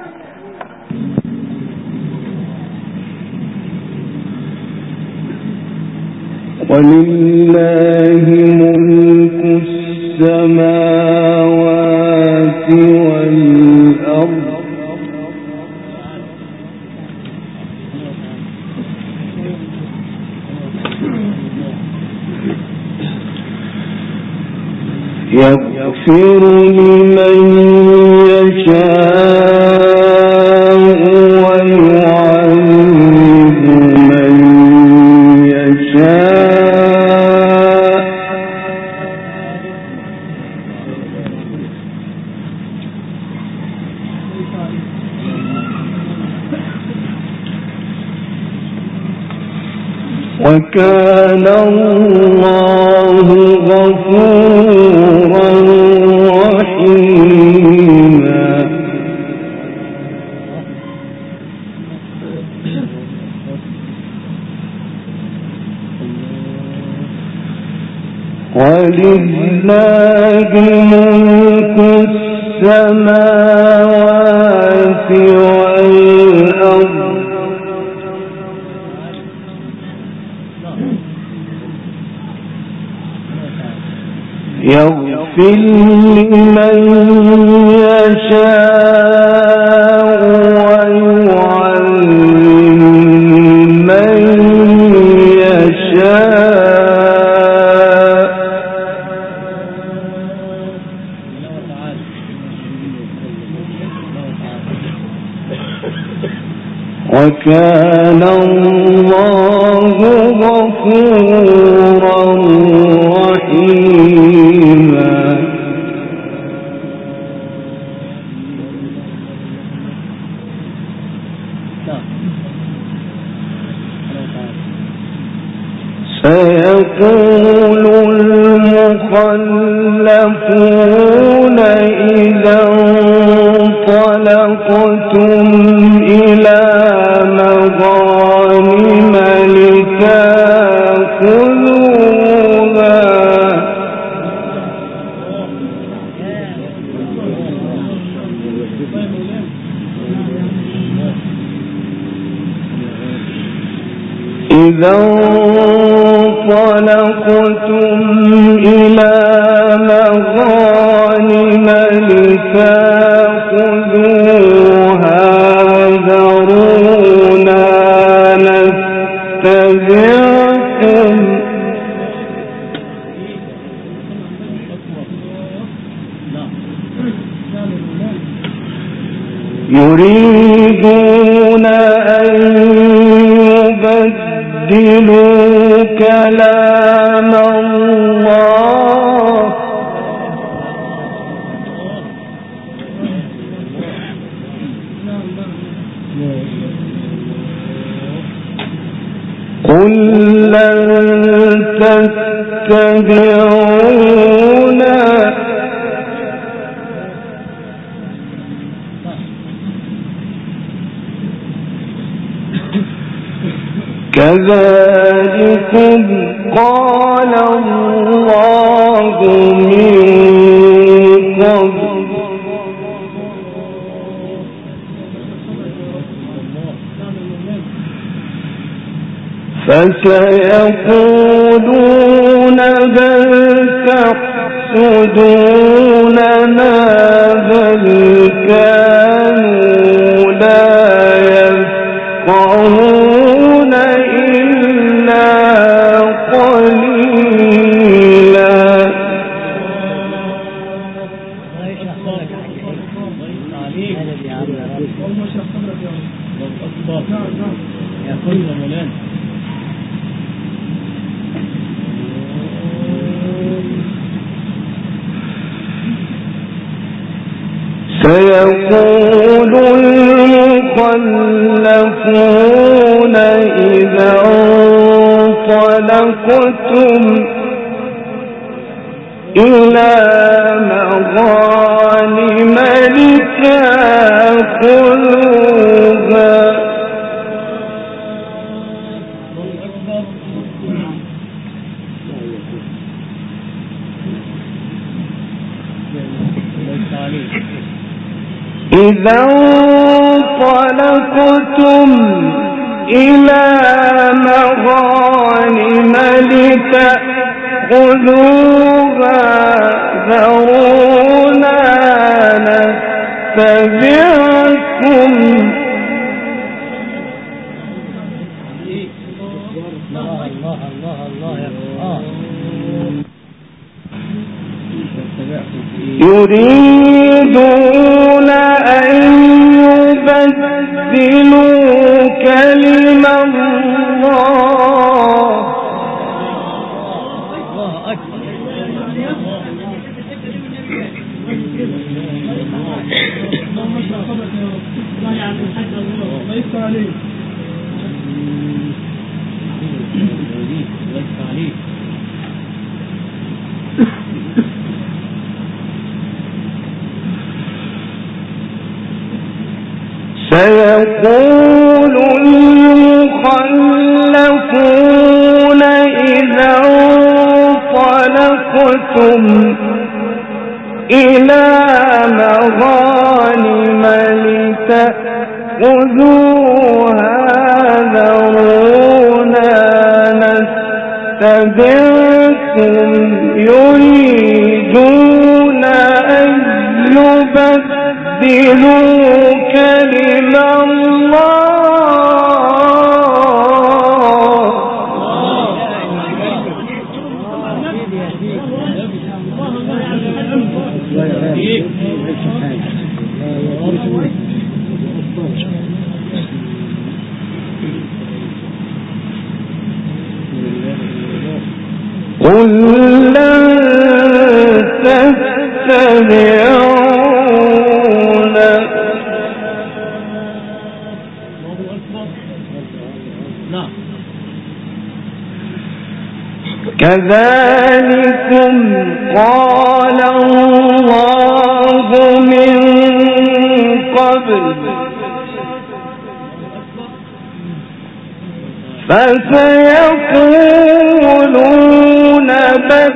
ولله ملك السماوات والأرض يغفر لمن يشاء ويعذب من يشاء وكان الله غفورا رحيما ولله ملك السماوات والأرض يغفر لمن يشاء ويعذب من يشاء وكان الله غفورا رحيما سيقول المخلفون إذا انطلقتم إلى مغانم لتأخذوها إذا انطلقتم إلى مغانم لتأخذوها ذرونا نتبعكم يريدون أن يبدلوا كلام الله قل لن تتبعونا كذلكم قال الله من قبل فسيقولون بل تحسدوننا بل كانوا لا يفقهون إلا قليلا سيقول المخلفون إذا انطلقتم إلى مغانم لتأخذوها إذا انطلقتم إلى مغانم لتأخذوها ذرونا نتبعكم يريدون أن يبدلوا كلمة الله سيقول المخلفون إذا انطلقتم إلى مغانم لتأخذوها ذرونا نتبعكم يريدون أن يبدلوا كلمة قل لن تتبعون كذلكم قال الله من قبل فسيقولون بل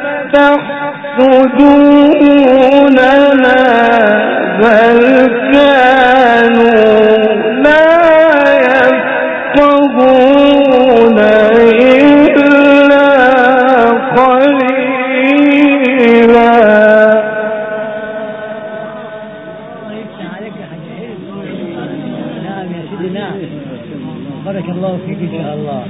تحسدوننا بل كانوا لا يفقهون إلا قليلا. نعم يا سيدي نعم، بارك الله فيك إن شاء الله.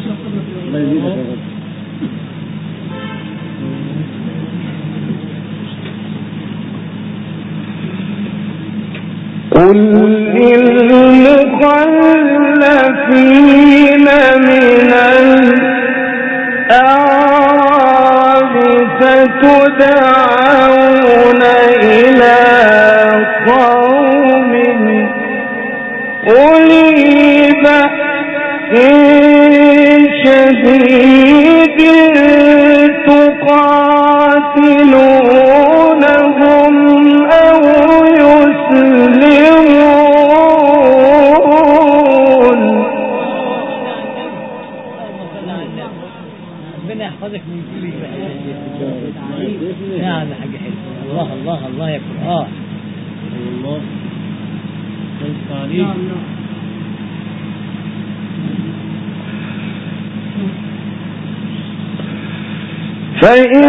قل للمخلفين من الأعراب ستدعون إلى قوم أولي بأس شديد تقاتلونهم أو يسلمون. ربنا يحفظك من كل شيء. نعم يا حاج حلو. الله الله الله يا قرآن. الله عليك. فإن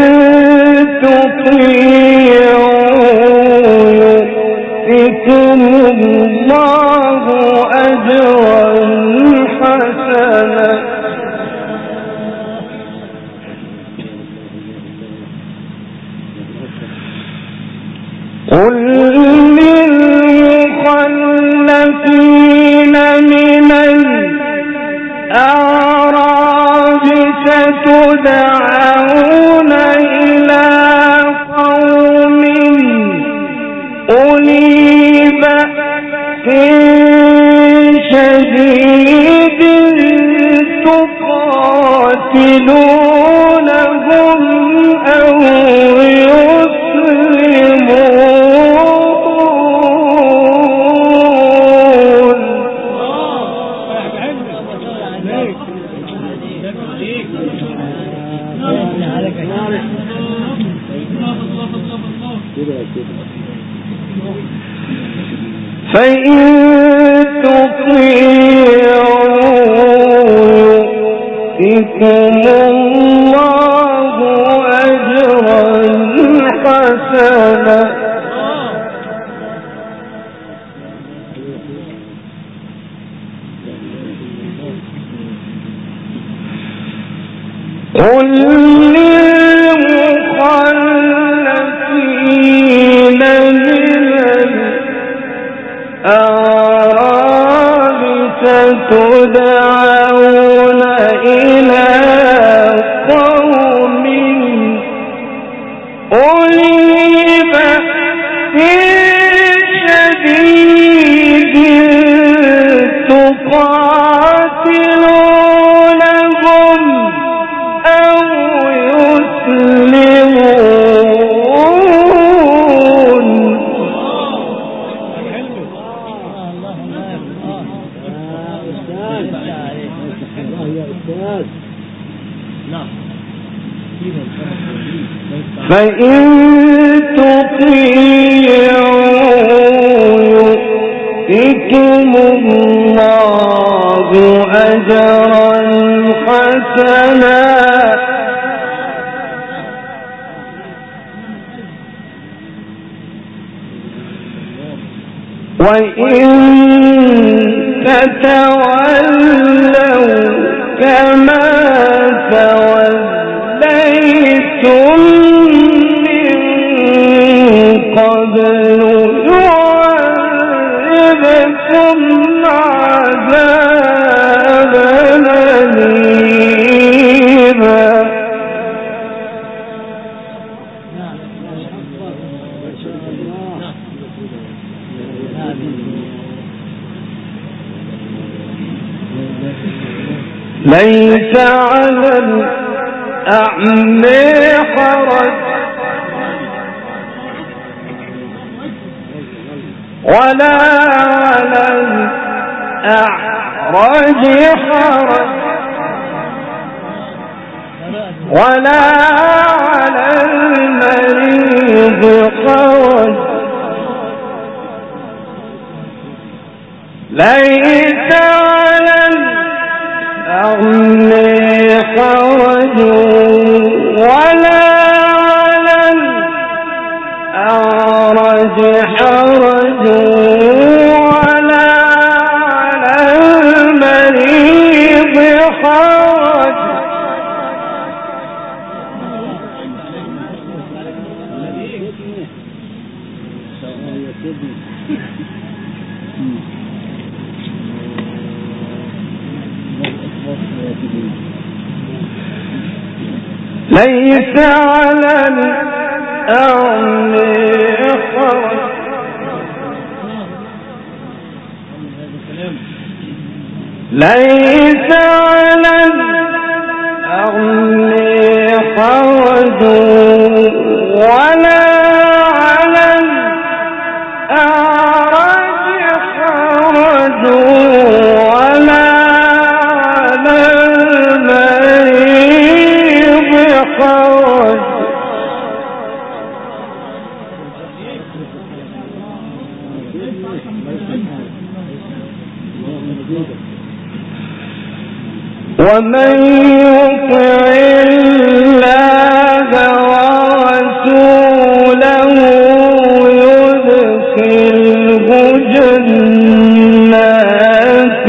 تطيعوا يؤتكم الله أجرا حسنا. قل للمخلفين من الأعراب ستدعون إلى قوم أولي بأس شديد تقاتلونهم أو فإن تطيعوا يؤتكم الله أجرا حسنا قل للمخلفين من الأعراب ستدعون إلى قوم أولي بأس شديد تقاتلونهم أو يسلمون فإن تطيعوا يؤتكم الله أجرا حسنا وإن تتولوا كما توليتم من قبل يعذبكم عذابا أليما ليس على الأعمى حرج ولا على الأعرج حرج ولا على المريض حرج ليس على الأعمى حرج ولا على الأعرج حرج ولا على المريض حرج ليس على الأعمى حرج ليس على الأعمى حرج ولا على الأعرج حرج ولا على المريض حرج ومن يطع الله ورسوله يدخله جنات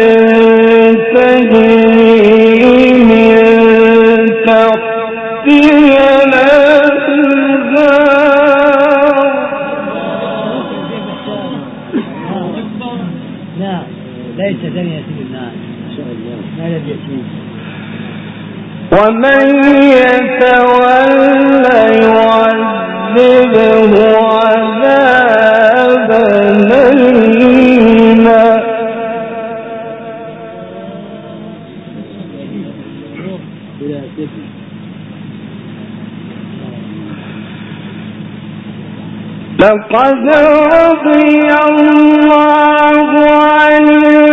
تجري من تحتها الأنهار نعم ليس دم يتيم نعم ما لم يتيم ومن يتولى يعذبه عذابا أليما لقد رضي الله عن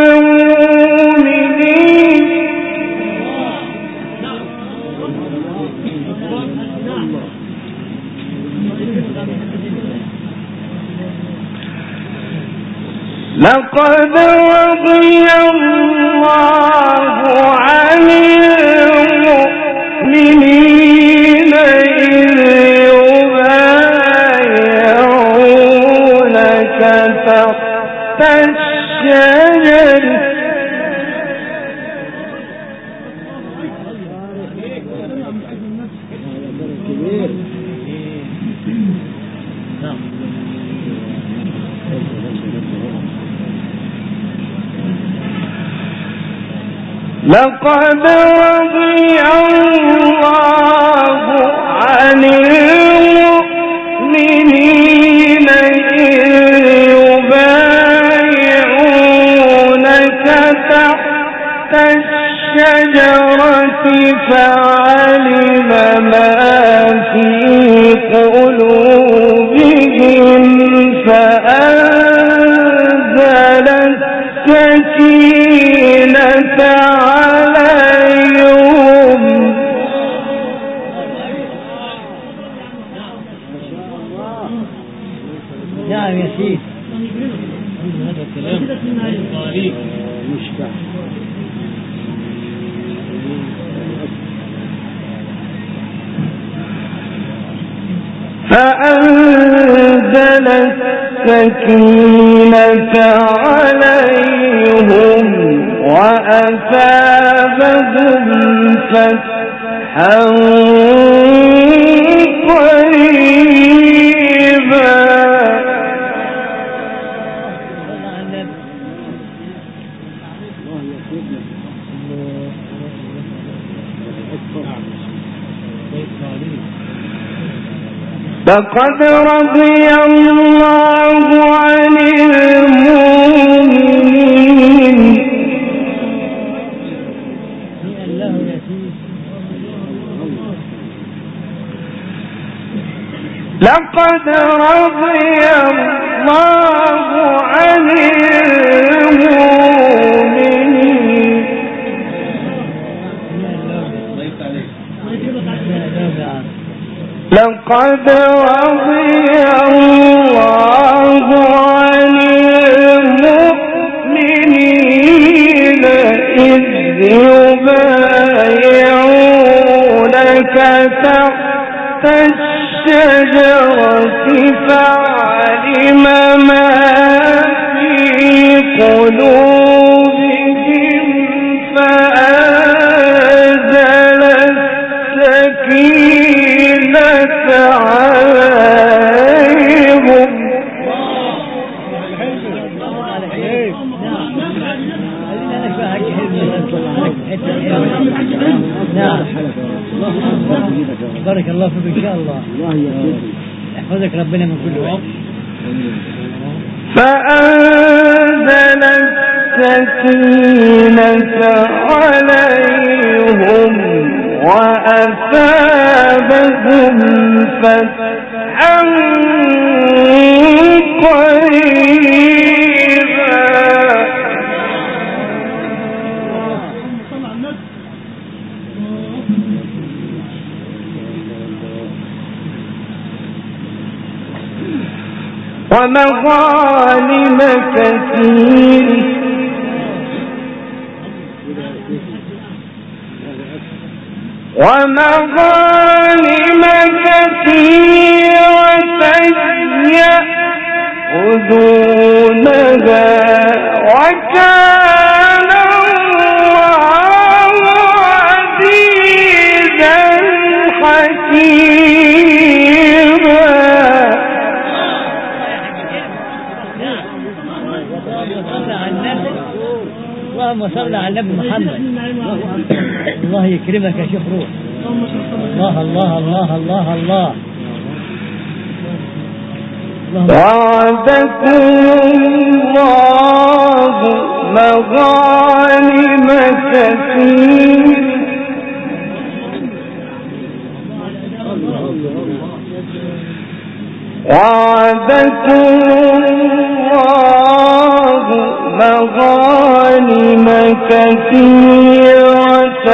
المؤمنين لقد رضي الله عن المؤمنين إذ يبايعونك تحت الشجر لقد رضي الله عن المؤمنين إذ يبايعونك تحت الشجرة فعلم ما في قلوبهم فأنزل السكينة عليهم نعم يا سيدي فأنزل السكينة عليهم وأثابهم فتحا قريبا لقد رضي الله عن المؤمنين لقد رضي الله عن المؤمنين لقد رضي الله عن المؤمنين إذ يبايعونك تحت الشجرة فعلم ما في قلوبهم فأنزل السكينة عليهم بارك الله فيك إن شاء الله يحفظك ربنا من كل وقت فأنزل السكينة عليهم وأثابهم فتحا قريبا ومغانم كثيرة يأخذونها وكان الله عزيزا حكيما اللهم صل على النبي محمد. الله يكرمك يا شيخ روح. الله الله الله الله الله. وعدكم الله مغانم كثيرة وعدكم الله مغانم كثيرة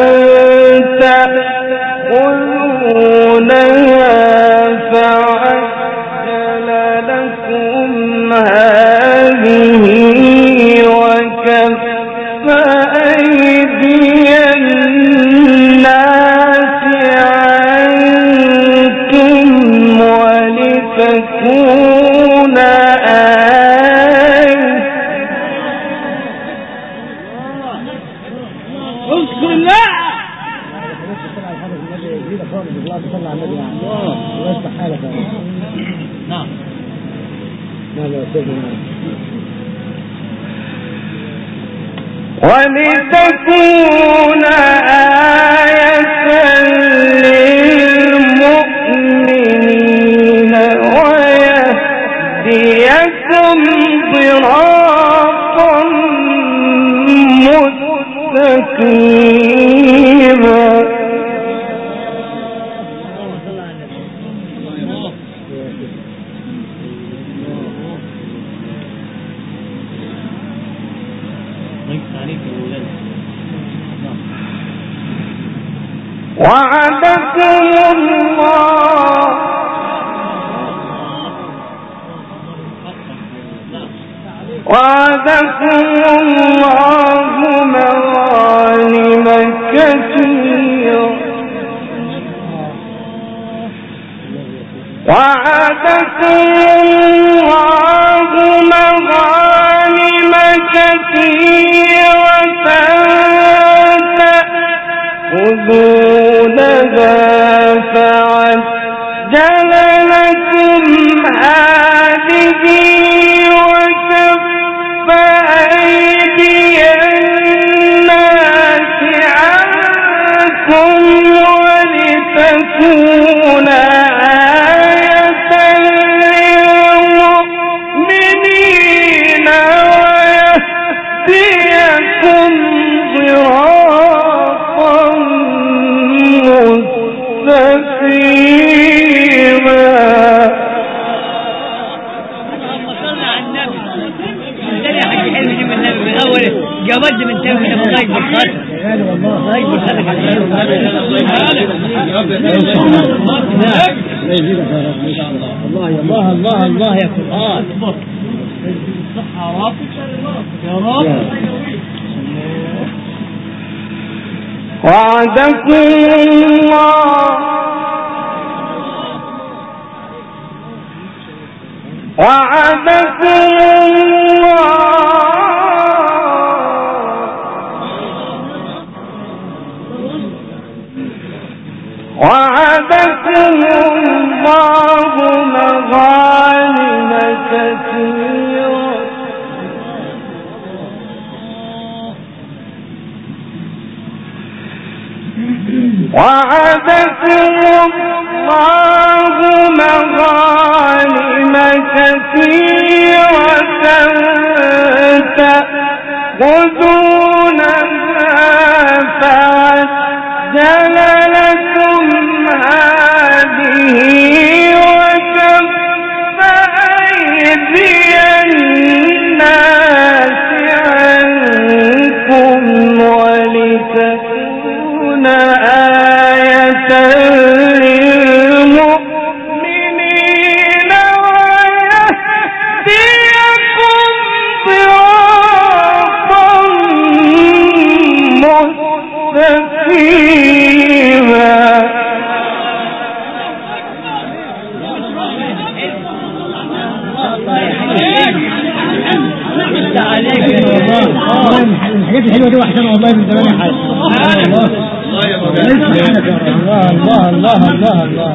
تأخذونها فعجل لكم هذه ولتكون آية للمؤمنين ويهديكم صراطا مستقيما. وعدكم الله مغانم كثيرة تأخذونها فعجل لكم هذه وكف أيدي الناس عنكم ولتكون آية للمؤمنين ويهديكم صراطا مستقيما. جود من تمام الله يكبر خالك الله يكبر خالك الله الله الله يا قرآن الصحة يا رب. وعدكم الله مغانم كثيرة تأخذونها فعجل لكم هذه وكف أيدي الناس عنكم ولتكون آية للمؤمنين ويهديكم صراطا مستقيما. الحاجات الحلوة دي وحشانة والله من زمان يا حاج. الله الله الله الله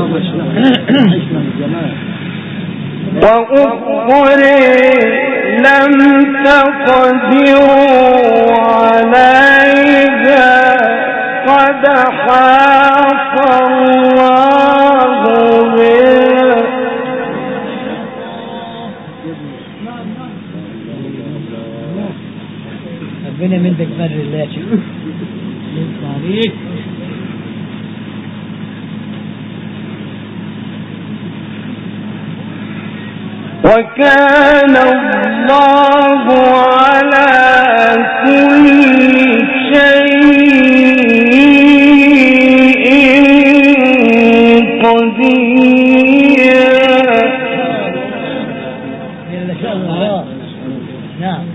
وأخرى لم تقدروا عليها قد حاط الله بها. ربنا من ذلك بر الله عليك. وكان الله على كل شيء قدير. ما شاء الله. نعم.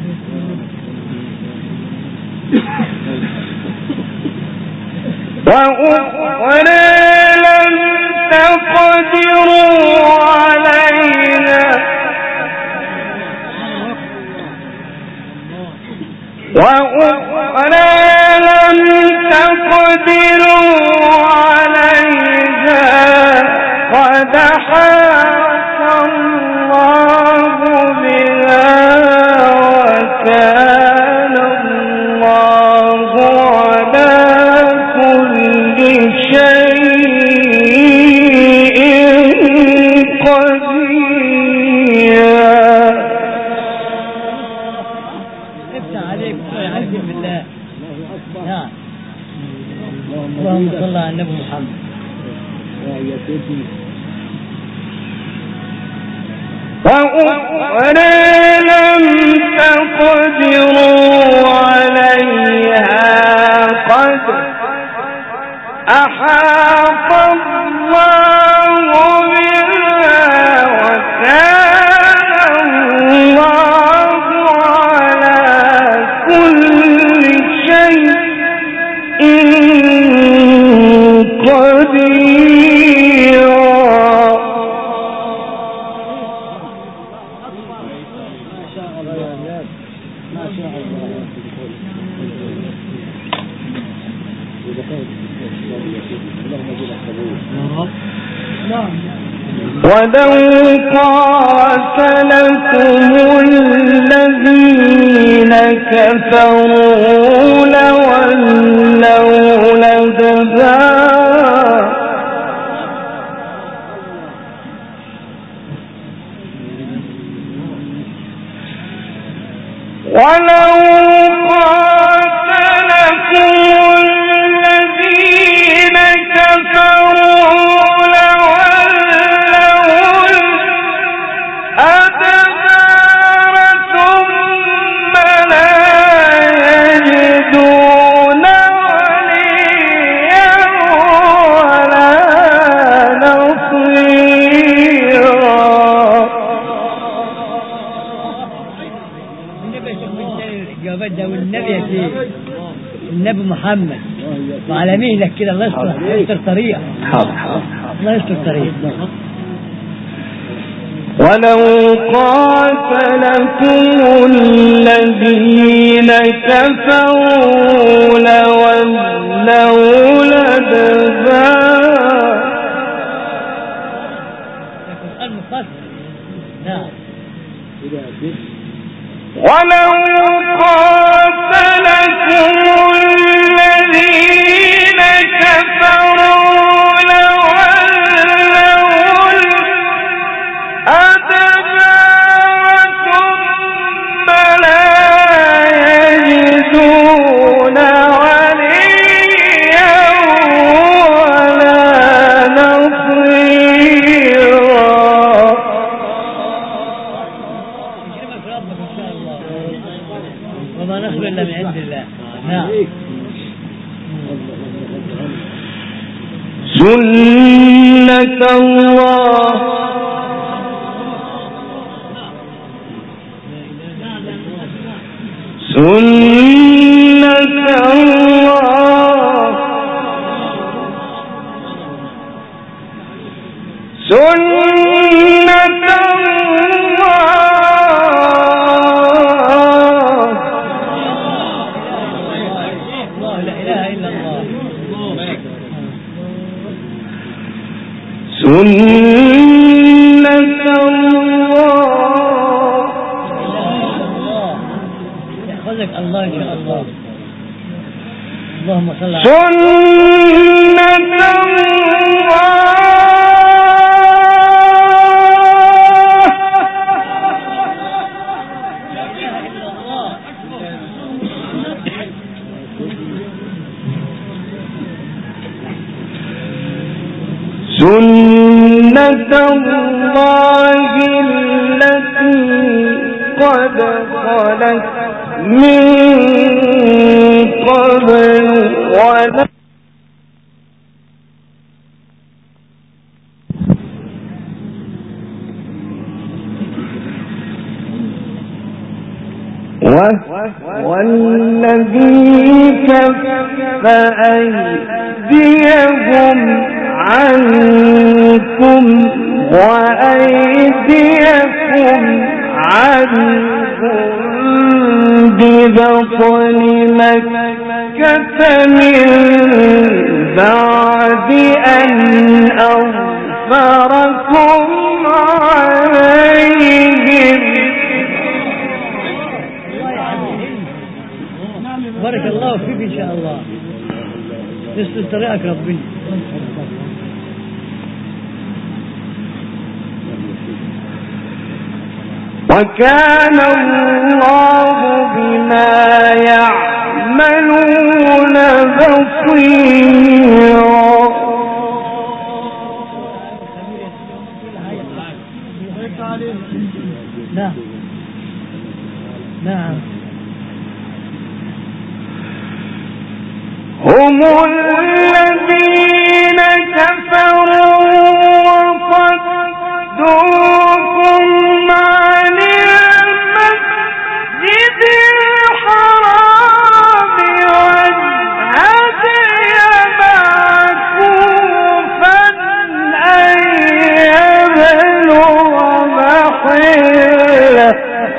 وأخرى لم تقدروا عليها قد حاط الله وكان الله على كل شيء قدير. افتح عليك ويعز بالله. نعم. اللهم صل على النبي محمد. وأخرى لم تقدروا عليها قد أحاط الله بها وكان الله على كل شيء قدير. ولو قاتلكم الذين كفروا لولوا الأدبار ولو قاتلكم الذين كفروا النبي محمد وعلى مهلك كده. الله يستر طريقه. الله يستر طريقه. ولو قاتلكم الذين كفروا لولوا الأدبار. ولو قاتلكم الذين كفروا لولوا الأدبار ثم لا يجدون وليا ولا نصيرا. وما نصر إلا من عند الله. نعم. سنة الله سنة الله سنة سنة الله. يحفظك الله إن شاء الله. اللهم صل على سنة سنة الله التي قد خلت من قبل والذي كف أيديهم عنكم وأيديكم عنهم ببطن مكة من بعد أن أظفركم عليهم يوفقك إن شاء الله، يسلك طريقك ربنا. وكان الله بما يعملون بصيرا. نعم نعم. هم الذين كفروا وصدوكم عن المسجد الحرام والهدي معكوفا أن يبلغ محله.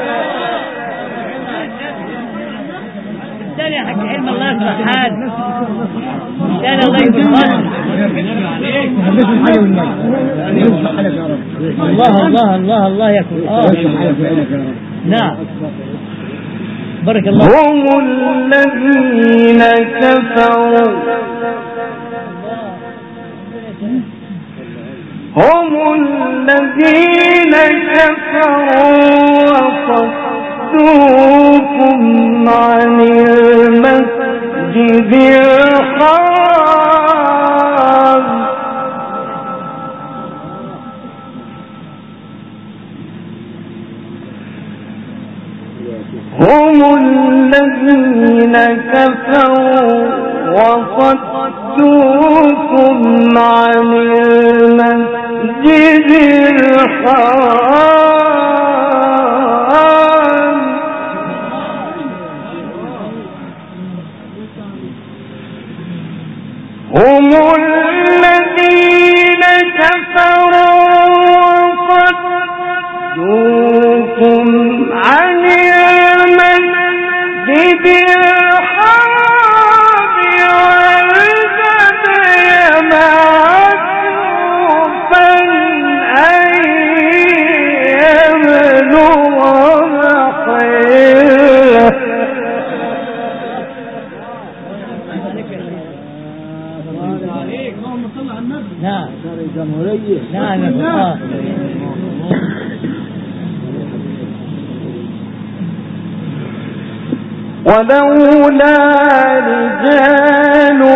الثاني حق علم الله يصلح حال، الثاني الله يبارك. الله الله الله الله يكون. نعم بارك الله. هم الذين كفروا وصدوكم عن المسجد الحرام ولولا رجال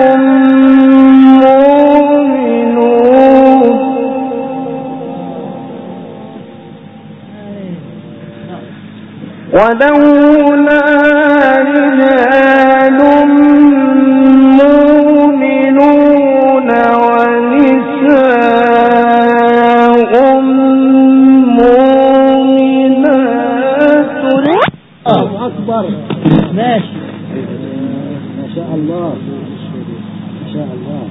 مؤمنون ونساء مؤمنات. الله أكبر. ماشي ما شاء الله ما شاء الله.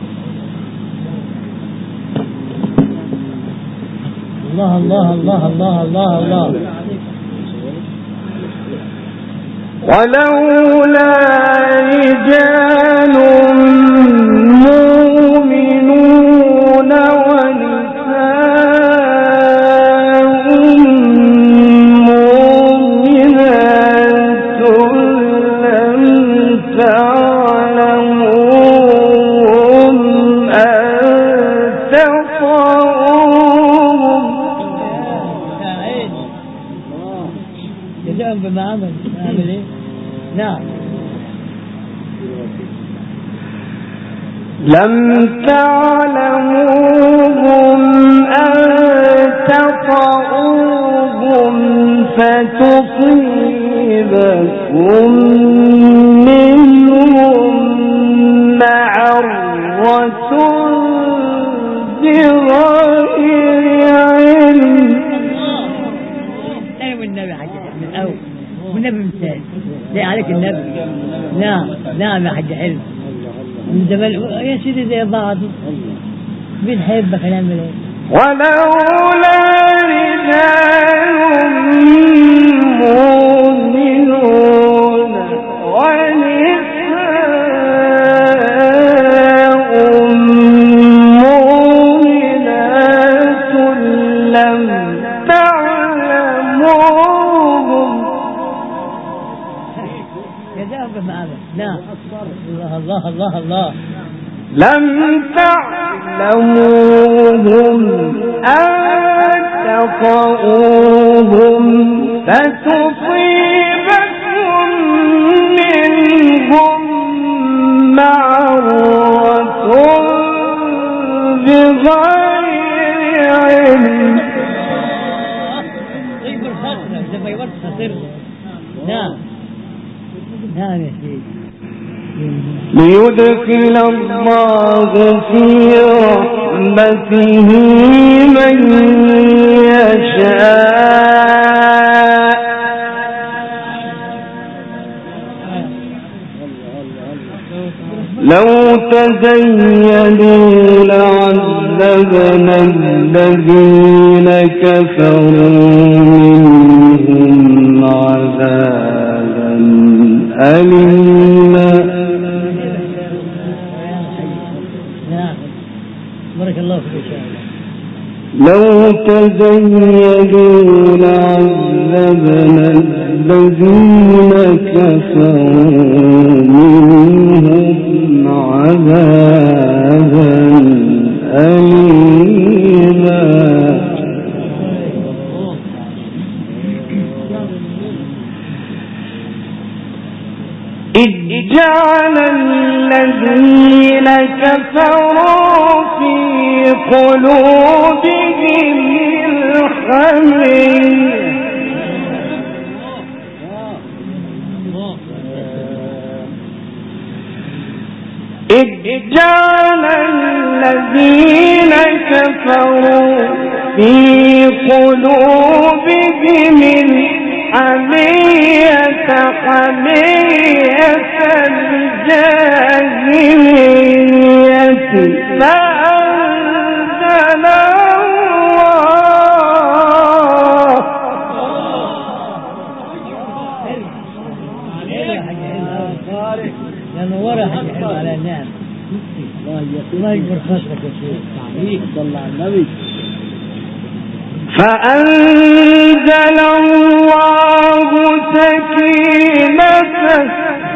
الله الله الله الله الله الله. ولولا رجال مؤمنون ونساء مؤمنات لم تعلموهم أن تطعوهم جزاهم بما عمل. أعمل إيه؟ نعم. لم تعلموهم أن تطعوهم فتصيبكم منهم معرة بغير علم. أيوة النبي حاجة من الأول والنبي مثال زي عليك النبي. نعم نعم يا حاج علم من زمان يا سيدي زي بعض بنحبك هنعمل ايه. ولولا رجال مؤمنون ونساء مؤمنات لم تعلموهم. جزاهم نعم. الله الله الله. لم تعلموهم أن تطؤوهم فتصيبكم منهم معرة بغير علم. نعم نعم يا سيدي. ليدخل الله في رحمته من يشاء لو تزينوا لعذبنا الذين كفروا منهم عذابا أليما. بارك الله فيك. لو تزينوا لعذبنا الذين كفروا منهم عذابا أليما. إذ جعل الذين كفروا في قلوبهم الحمية إذ جعل الذين كفروا في قلوبهم الحمية حمية الجاهلية فأنزل على النعم. الله يكبر خشبك يا شيخ. صلى على النبي. فأنزل الله سكينته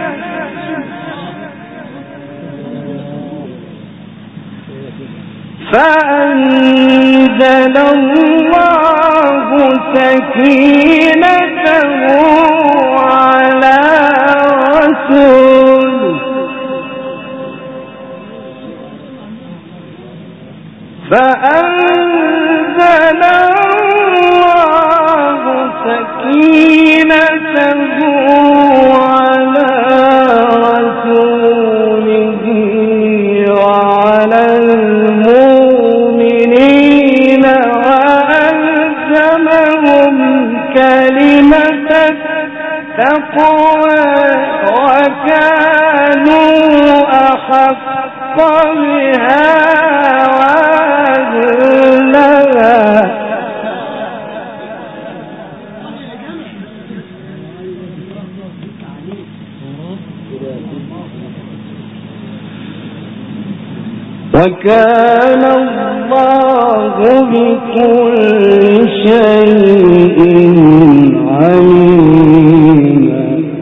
على رسوله فأنزل الله سكينته على رسوله وعلى المؤمنين وألزمهم كلمة التقوى وكانوا أحق بها وكان الله بكل شيء عليما.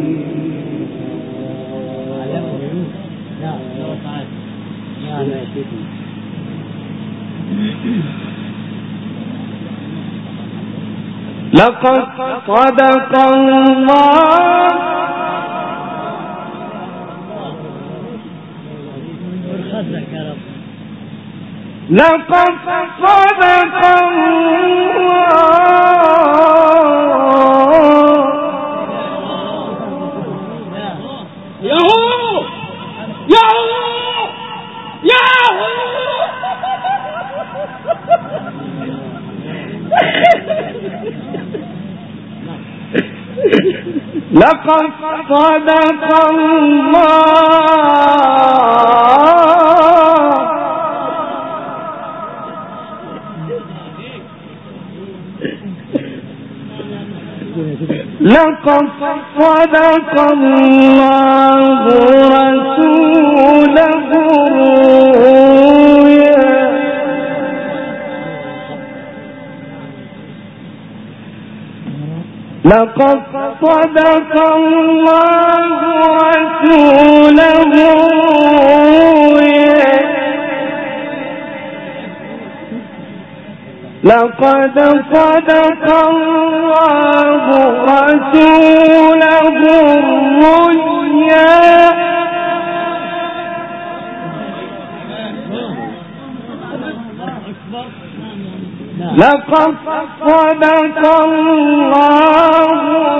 لقد صدق الله لقد صدق لقد صدق الله رسوله الرؤيا لقد صدق الله رسوله لقد صدق الله رسوله الرؤيا لقد صدق الله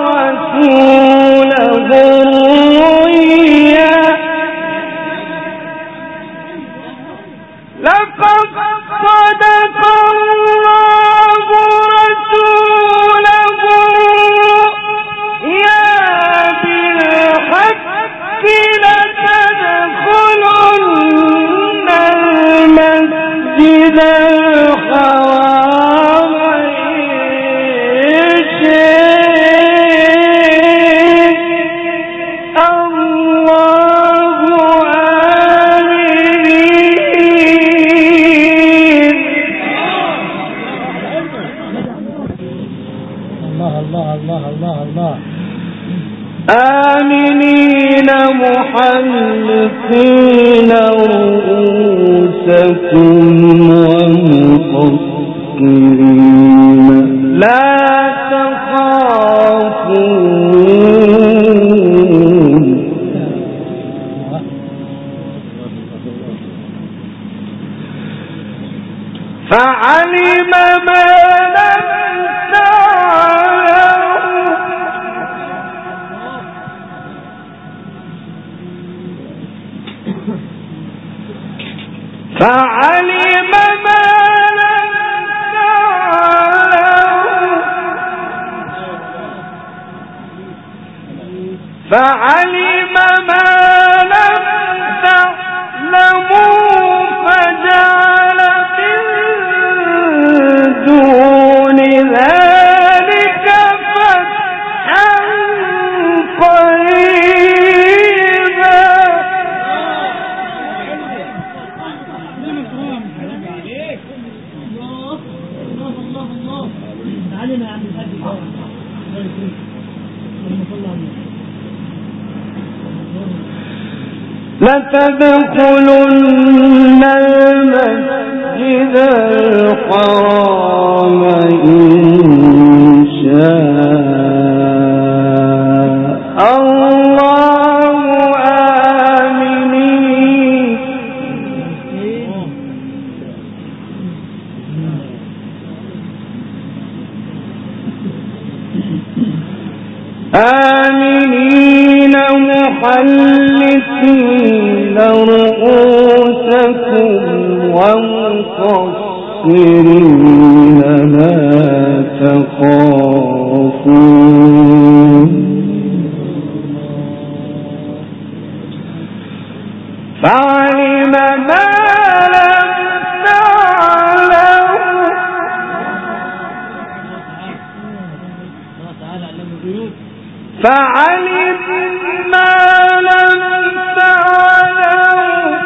رسوله الرؤيا لقد صدق الله رسوله الرؤيا بالحق لتدخلن المسجد الحرام إن شاء الله آمنين. الله الله الله الله آمنين محلقين رؤوسكم ومقصرين لا تخافون فعلم ما لم فعلم ما لم تعلموا فجعل من دون ذلك فتحا قريبا. لتدخلن المسجد الحرام إن شاء الله آمنين آمنين محلقين رؤوسكم ومقصرين لا تخافون فعلم ما لم تعلموا فعلم ما لم تعلموا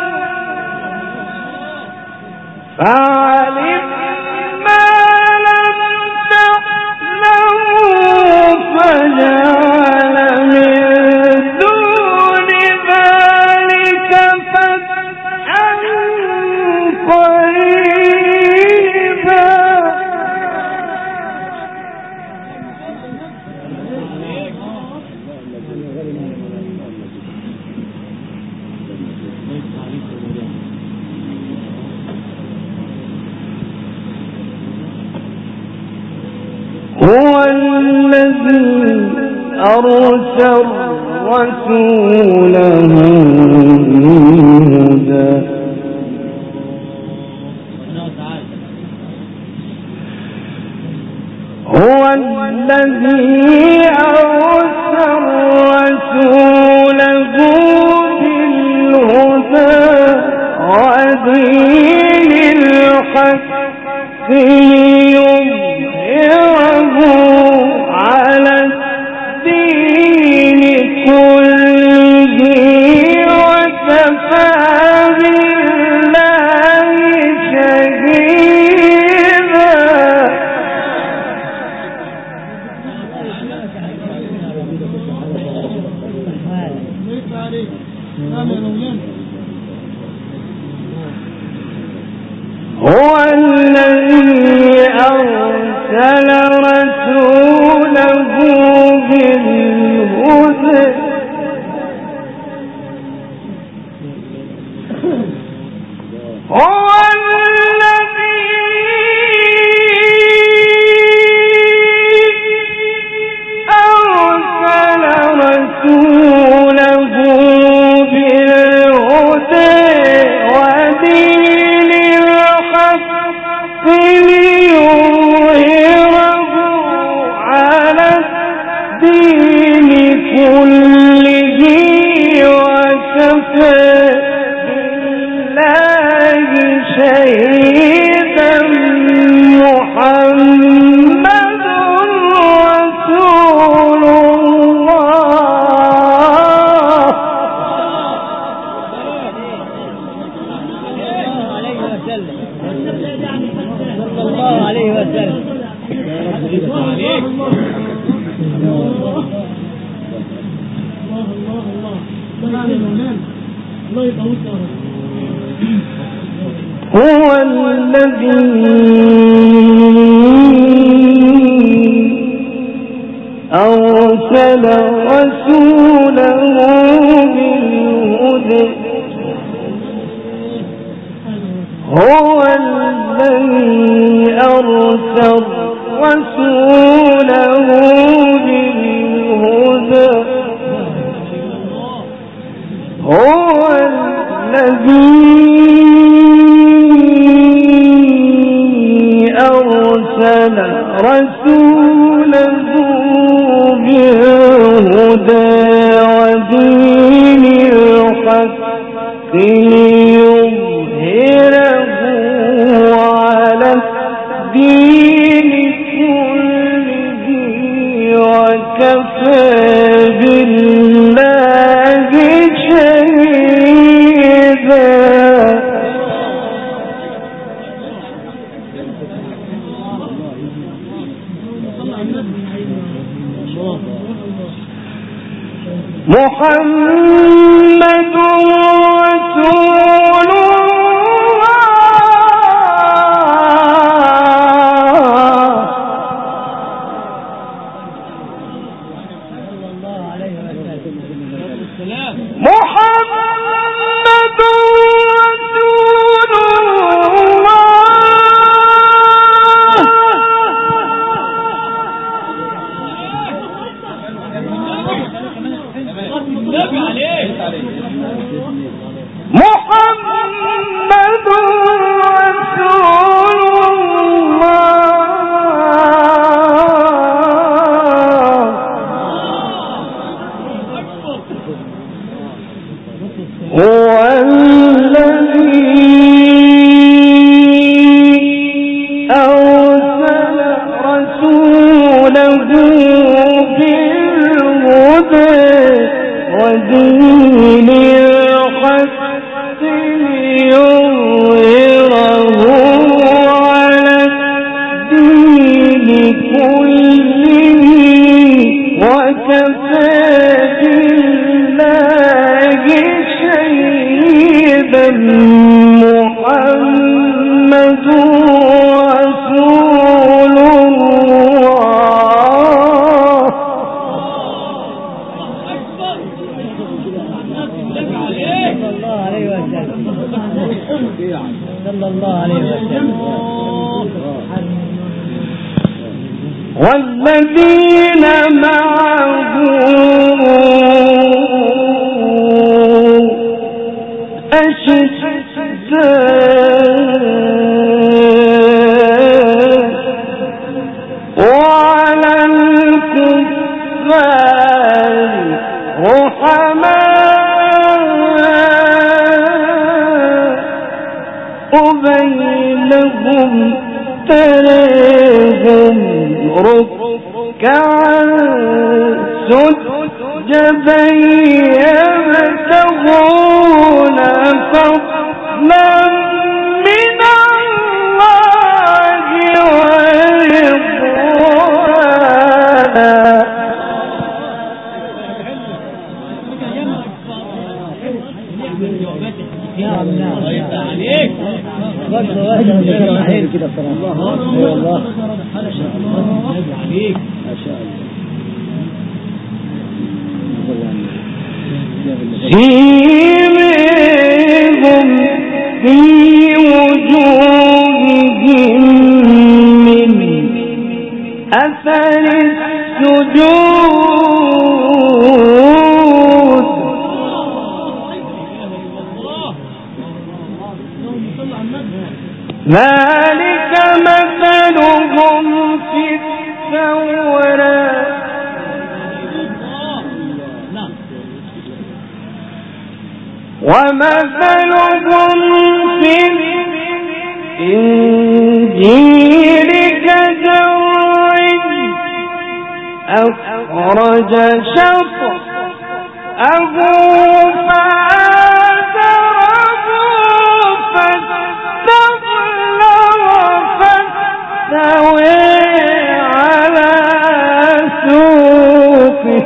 فعلم ما لم تعلموا فجعل من دون ذلك فتحا قريبا. هو الذي أرسل رسوله بالهدى هو الذي أرسل رسوله بالهدى ودين الحق ليظهره على الدين كله وكفى بالله شهيدا. هو الذي أرسل رسوله بالهدى هو الذي أرسل رسوله بالهدى ودين الحق ليظهره على الدين كله وكفى بالله شهيدا محمد رسول الله صلى الله عليه وسلم. هو الذي أرسل رسوله بالهدى هو الذي أرسل رسوله بالهدى هو الذي أرسل رسوله بالهدى ودين الحق ليظهره على الدين كله وكفى بالله شهيدا. محمد رسول ودين الحق ليظهره على الدين كله وكفى بالله شهيدا. محمد رسول الله صلى الله عليه وسلم. والذين معه أشداء وعلى الكفار رحماء بينهم تراهم ركعا سجدا يبتغون فضلا من الله ورضوانا الله يفتح عليك. برضه كده بصراحة. الله عليك. ما شاء الله. سيماهم في وجوههم من أثر السجود ذلك مثلهم في التوراة ومثلهم في الإنجيل كزرع أخرج شطأه فآزره فاستغلظ فاستوى على سوقه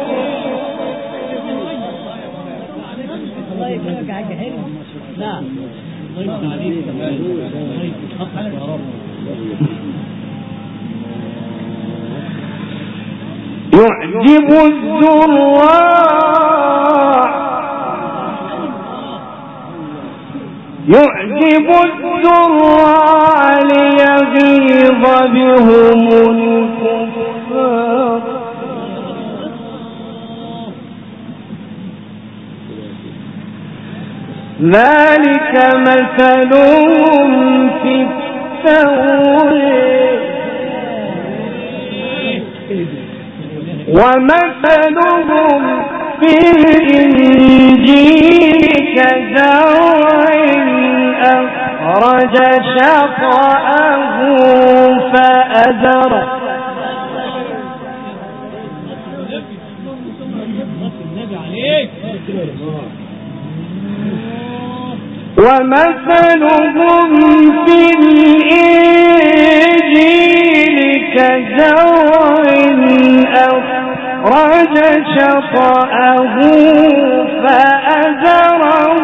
يعجب الزراع ليغيظ بهم الكفار ذلك مثلهم في التوراة ومثلهم في الإنجيل كزرع أخرج شطأه فآزره ومثلهم في الإنجيل كزرع أخرج شطأه فآزره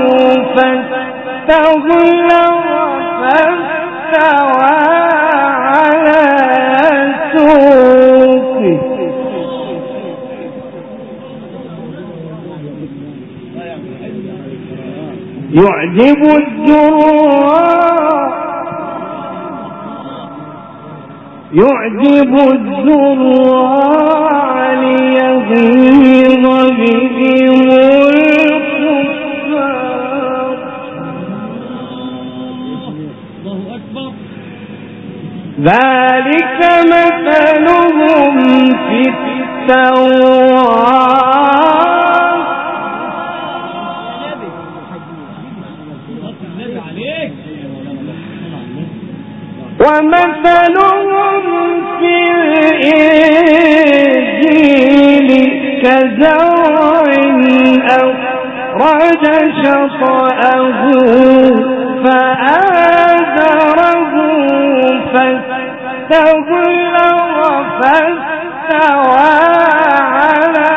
فاستغلظ فاستوى على سوقه يعجب الزراع ليغيظ بهم الكفار ذلك مثلهم في التوراة ومثلهم في الإنجيل كزرع أخرج شطأه فآزره فاستغلظ فاستوى على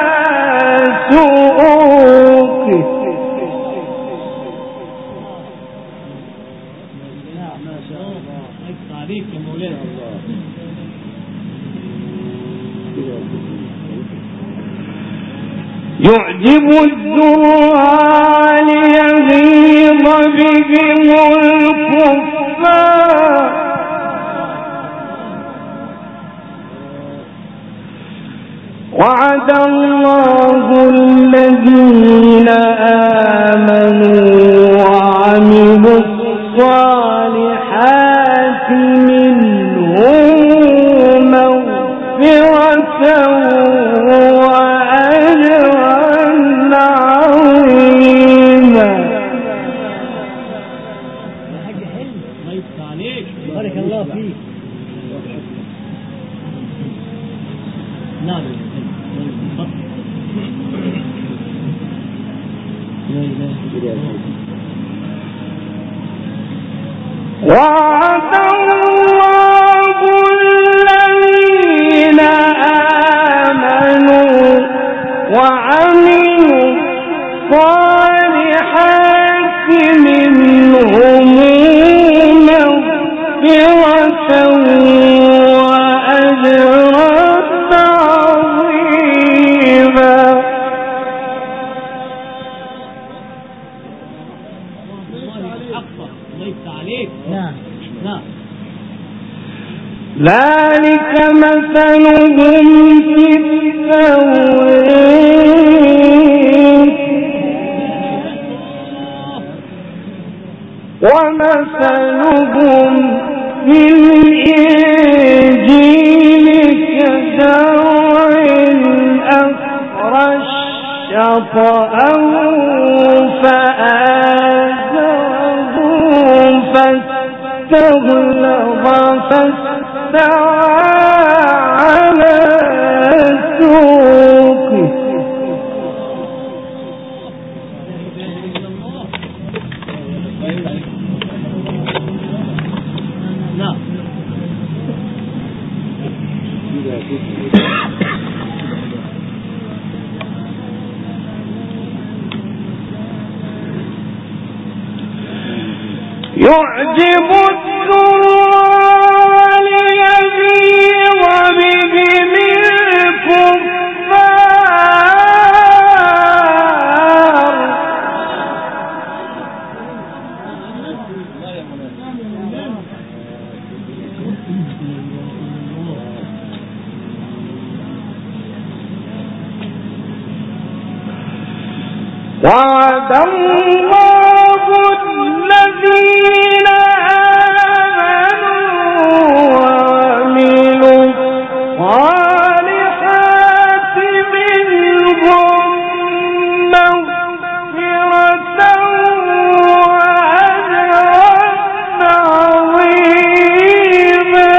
سوقه يعجب الزراع ليغيظ بهم الكفار وعد الله الذين آمنوا وعملوا الصالحات منهم مغفرة بارك الله فيك. نعم. وعد الله الذين آمنوا وعملوا الصالحات منهم مغفرة وأجرا عظيما. ذلك مثلهم في التوراة ومثلهم في الإنجيل كزرع أخرج شطأه فآزره فاستغلظ فاستوى على سوقه يعجب الزرار ليغيظ بهم الكفار وعد الله الذين وعملوا الصالحات منهم مغفرة وأجرا عظيما.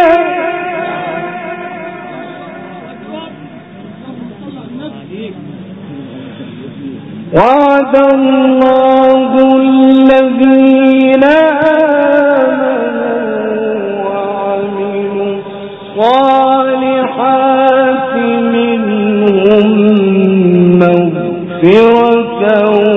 وعد الله الذين الصالحات منهم مغفرة